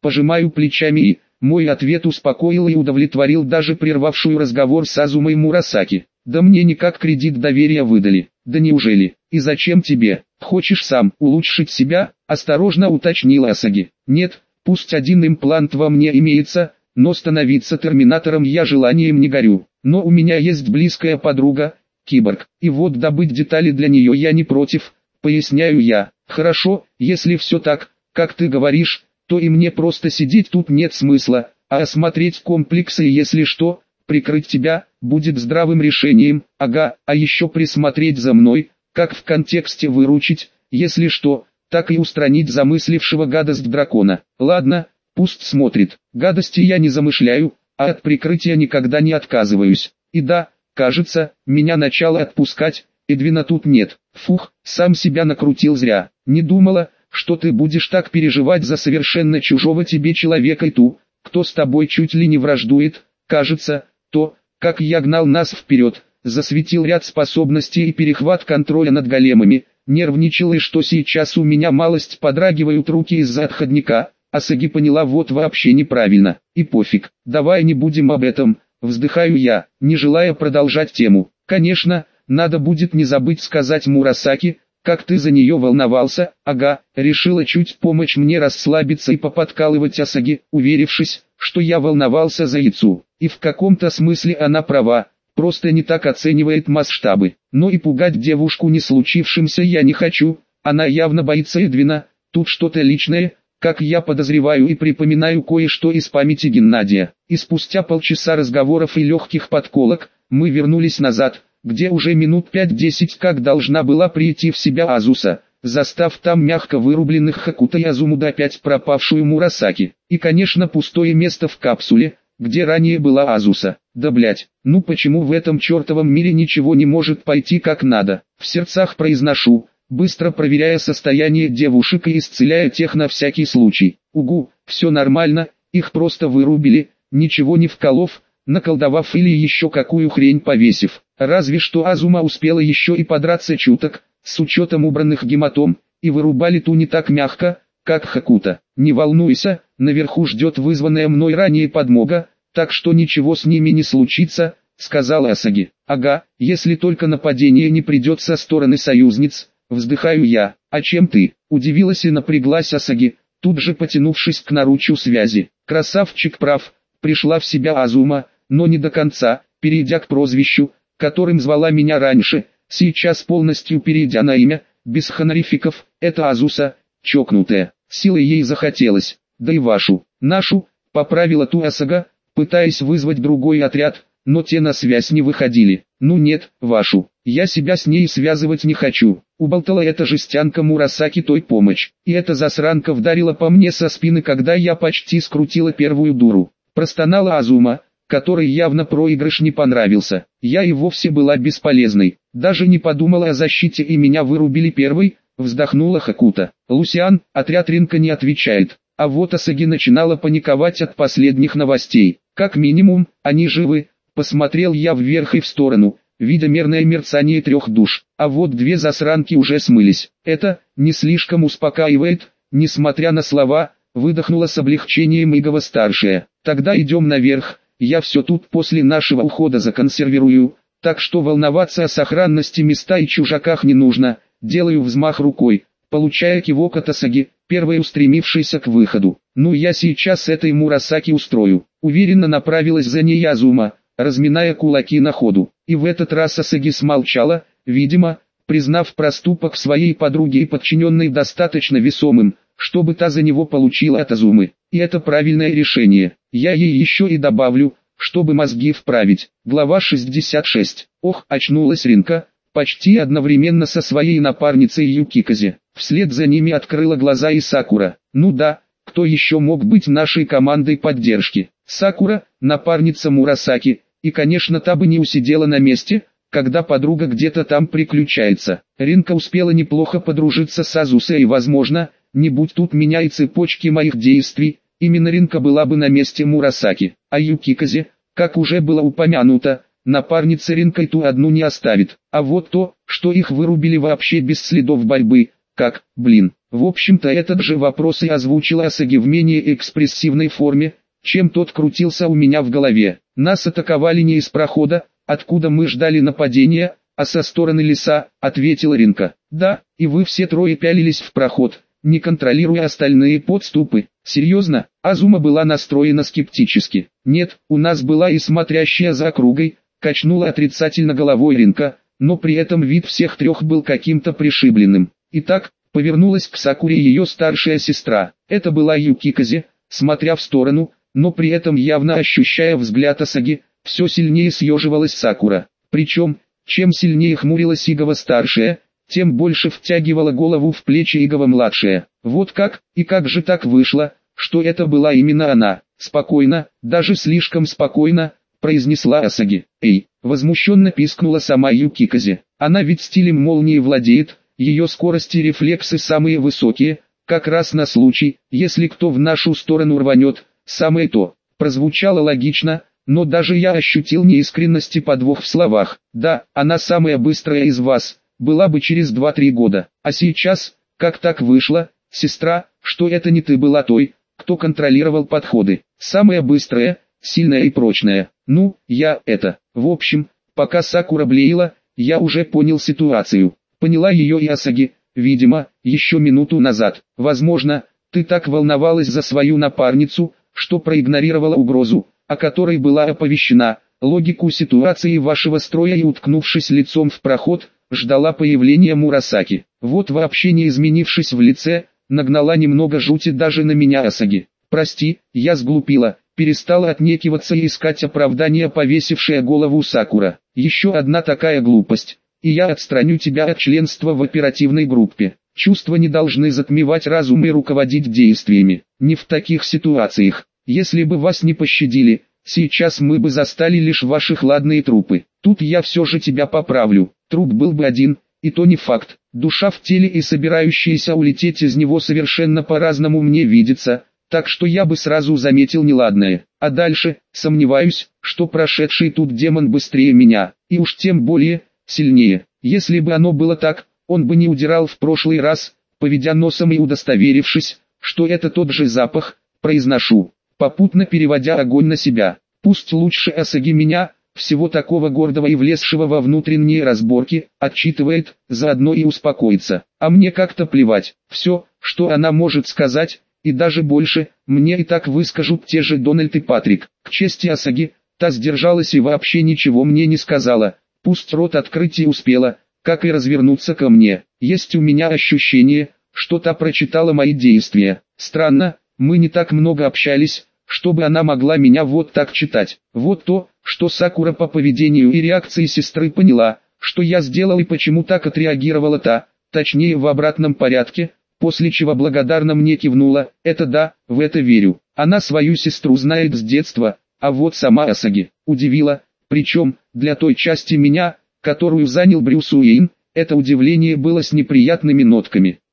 Пожимаю плечами и, мой ответ успокоил и удовлетворил даже прервавшую разговор с Азумой Мурасаки. Да мне никак кредит доверия выдали. Да неужели? И зачем тебе? Хочешь сам улучшить себя? Осторожно уточнила Асаги. Нет, пусть один имплант во мне имеется, но становиться терминатором я желанием не горю. Но у меня есть близкая подруга, киборг, и вот добыть детали для нее я не против, поясняю я. Хорошо, если все так, как ты говоришь, то и мне просто сидеть тут нет смысла, а осмотреть комплексы и если что, прикрыть тебя, будет здравым решением. Ага, а еще присмотреть за мной, как в контексте выручить, если что, так и устранить замыслившего гадость дракона. Ладно, пусть смотрит. Гадости я не замышляю, а от прикрытия никогда не отказываюсь. И да, кажется, меня начало отпускать, Эдвина тут нет. Фух, сам себя накрутил зря. Не думала, что ты будешь так переживать за совершенно чужого тебе человека и ту, кто с тобой чуть ли не враждует. Кажется, то, как я гнал нас вперед, засветил ряд способностей и перехват контроля над големами, нервничал и что сейчас у меня малость подрагивают руки из-за отходника. Асаги поняла вот вообще неправильно, и пофиг, давай не будем об этом, вздыхаю я, не желая продолжать тему. Конечно, надо будет не забыть сказать Мурасаки, как ты за нее волновался. Ага, решила чуть помочь мне расслабиться и поподкалывать Асаги, уверившись, что я волновался за Яцу. И в каком-то смысле она права, просто не так оценивает масштабы. Но и пугать девушку не случившимся я не хочу, она явно боится Эдвина, тут что-то личное, как я подозреваю и припоминаю кое-что из памяти Геннадия. И спустя полчаса разговоров и легких подколок, мы вернулись назад, где уже минут 5-10 как должна была прийти в себя Азуса, застав там мягко вырубленных Хакута и Азуму да опять пропавшую Мурасаки. И конечно пустое место в капсуле, где ранее была Азуса. Да блять, ну почему в этом чертовом мире ничего не может пойти как надо? В сердцах произношу, быстро проверяя состояние девушек и исцеляя тех на всякий случай. Угу, все нормально, их просто вырубили, ничего не вколов, наколдовав или еще какую хрень повесив. Разве что Азума успела еще и подраться чуток, с учетом убранных гематом, и вырубали ту не так мягко, как Хакута. Не волнуйся, наверху ждет вызванная мной ранее подмога, так что ничего с ними не случится, сказала Асаги. Ага, если только нападение не придет со стороны союзниц. Вздыхаю я. А чем ты? Удивилась и напряглась Асаги, тут же потянувшись к наручу связи. Красавчик прав, пришла в себя Азума, но не до конца, перейдя к прозвищу, которым звала меня раньше, сейчас полностью перейдя на имя, без хонорификов, это Азуса, чокнутая. Силы ей захотелось, да и вашу, нашу, поправила ту Асага, пытаясь вызвать другой отряд, но те на связь не выходили. Ну нет, вашу, я себя с ней связывать не хочу. Уболтала эта жестянка Мурасаки той помощь. И эта засранка вдарила по мне со спины, когда я почти скрутила первую дуру. Простонала Азума, которой явно проигрыш не понравился. Я и вовсе была бесполезной. Даже не подумала о защите и меня вырубили первой, вздохнула Хакута. Лусиан, отряд Ринка не отвечает. А вот Асаги начинала паниковать от последних новостей. Как минимум, они живы. Посмотрел я вверх и в сторону, видя мерное мерцание 3 душ. А вот 2 засранки уже смылись. Это не слишком успокаивает, несмотря на слова, выдохнула с облегчением Игова-старшая. Тогда идем наверх, я все тут после нашего ухода законсервирую, так что волноваться о сохранности места и чужаках не нужно. Делаю взмах рукой, получая кивок от Асаги, первой устремившейся к выходу. Ну я сейчас этой Мурасаки устрою. Уверенно направилась за ней Азума, разминая кулаки на ходу. И в этот раз Асаги смолчала, видимо, признав проступок своей подруги и подчиненной достаточно весомым, чтобы та за него получила от Азумы. И это правильное решение. Я ей еще и добавлю, чтобы мозги вправить. Глава 66. Ох, очнулась Ринка, почти одновременно со своей напарницей Юкиказе. Вслед за ними открыла глаза и Сакура. Ну да, кто еще мог быть нашей командой поддержки? Сакура, напарница Мурасаки, и конечно та бы не усидела на месте, когда подруга где-то там приключается. Ринка успела неплохо подружиться с Азусой и возможно, не будь тут меня и цепочки моих действий, именно Ринка была бы на месте Мурасаки. А Юкиказе, как уже было упомянуто, напарница Ринка ту одну не оставит. А вот то, что их вырубили вообще без следов борьбы, как, блин, В общем-то этот же вопрос и озвучила Асаги в менее экспрессивной форме, чем тот крутился у меня в голове. Нас атаковали не из прохода, откуда мы ждали нападения, а со стороны леса, ответила Ринка. Да, и вы все трое пялились в проход, не контролируя остальные подступы. Серьезно? Азума была настроена скептически. Нет, у нас была и смотрящая за округой, качнула отрицательно головой Ринка, но при этом вид всех трех был каким-то пришибленным. Итак, повернулась к Сакуре ее старшая сестра. Это была Юкиказе, смотря в сторону, но при этом явно ощущая взгляд Асаги, все сильнее съеживалась Сакура. Причем, чем сильнее хмурилась Игава-старшая, тем больше втягивала голову в плечи Игава-младшая. Вот как, и как же так вышло, что это была именно она? Спокойно, даже слишком спокойно, произнесла Асаги. Эй, возмущенно пискнула сама Юкиказе. Она ведь стилем молнии владеет, ее скорость и рефлексы самые высокие, как раз на случай, если кто в нашу сторону рванет, самое то. Прозвучало логично, но даже я ощутил неискренность и подвох в словах. Да, она самая быстрая из вас, была бы через 2-3 года. А сейчас, как так вышло, сестра, что это не ты была той, кто контролировал подходы. Самая быстрая, сильная и прочная. Ну, я это. В общем, пока Сакура блеяла, я уже понял ситуацию. Поняла ее и Асаги, видимо, еще минуту назад. Возможно, ты так волновалась за свою напарницу, что проигнорировала угрозу, о которой была оповещена, логику ситуации вашего строя и, уткнувшись лицом в проход, ждала появления Мурасаки. Вот вообще не изменившись в лице, нагнала немного жути даже на меня Асаги. Прости, я сглупила, перестала отнекиваться и искать оправдания повесившая голову Сакура. Еще одна такая глупость, и я отстраню тебя от членства в оперативной группе. Чувства не должны затмевать разум и руководить действиями. Не в таких ситуациях. Если бы вас не пощадили, сейчас мы бы застали лишь ваши хладные трупы. Тут я все же тебя поправлю. Труп был бы один, и то не факт. Душа в теле и собирающаяся улететь из него совершенно по-разному мне видится, так что я бы сразу заметил неладное. А дальше, сомневаюсь, что прошедший тут демон быстрее меня, и уж тем более, сильнее. Если бы оно было так, он бы не удирал в прошлый раз, поведя носом и удостоверившись, что это тот же запах, произношу, попутно переводя огонь на себя. Пусть лучше Асаги меня, всего такого гордого и влезшего во внутренние разборки, отчитывает, заодно и успокоится. А мне как-то плевать. Все, что она может сказать, и даже больше, мне и так выскажут те же Дональд и Патрик. К чести Асаги, та сдержалась и вообще ничего мне не сказала. Пусть рот открыть и успела, как и развернуться ко мне. Есть у меня ощущение, что та прочитала мои действия. Странно, мы не так много общались, чтобы она могла меня вот так читать. Вот то, что Сакура по поведению и реакции сестры поняла, что я сделал и почему так отреагировала та, точнее в обратном порядке, после чего благодарно мне кивнула. Это да, в это верю. Она свою сестру знает с детства, а вот сама Асаги удивила, причем, для той части меня, которую занял Брюс Уэйн, это удивление было с неприятными нотками.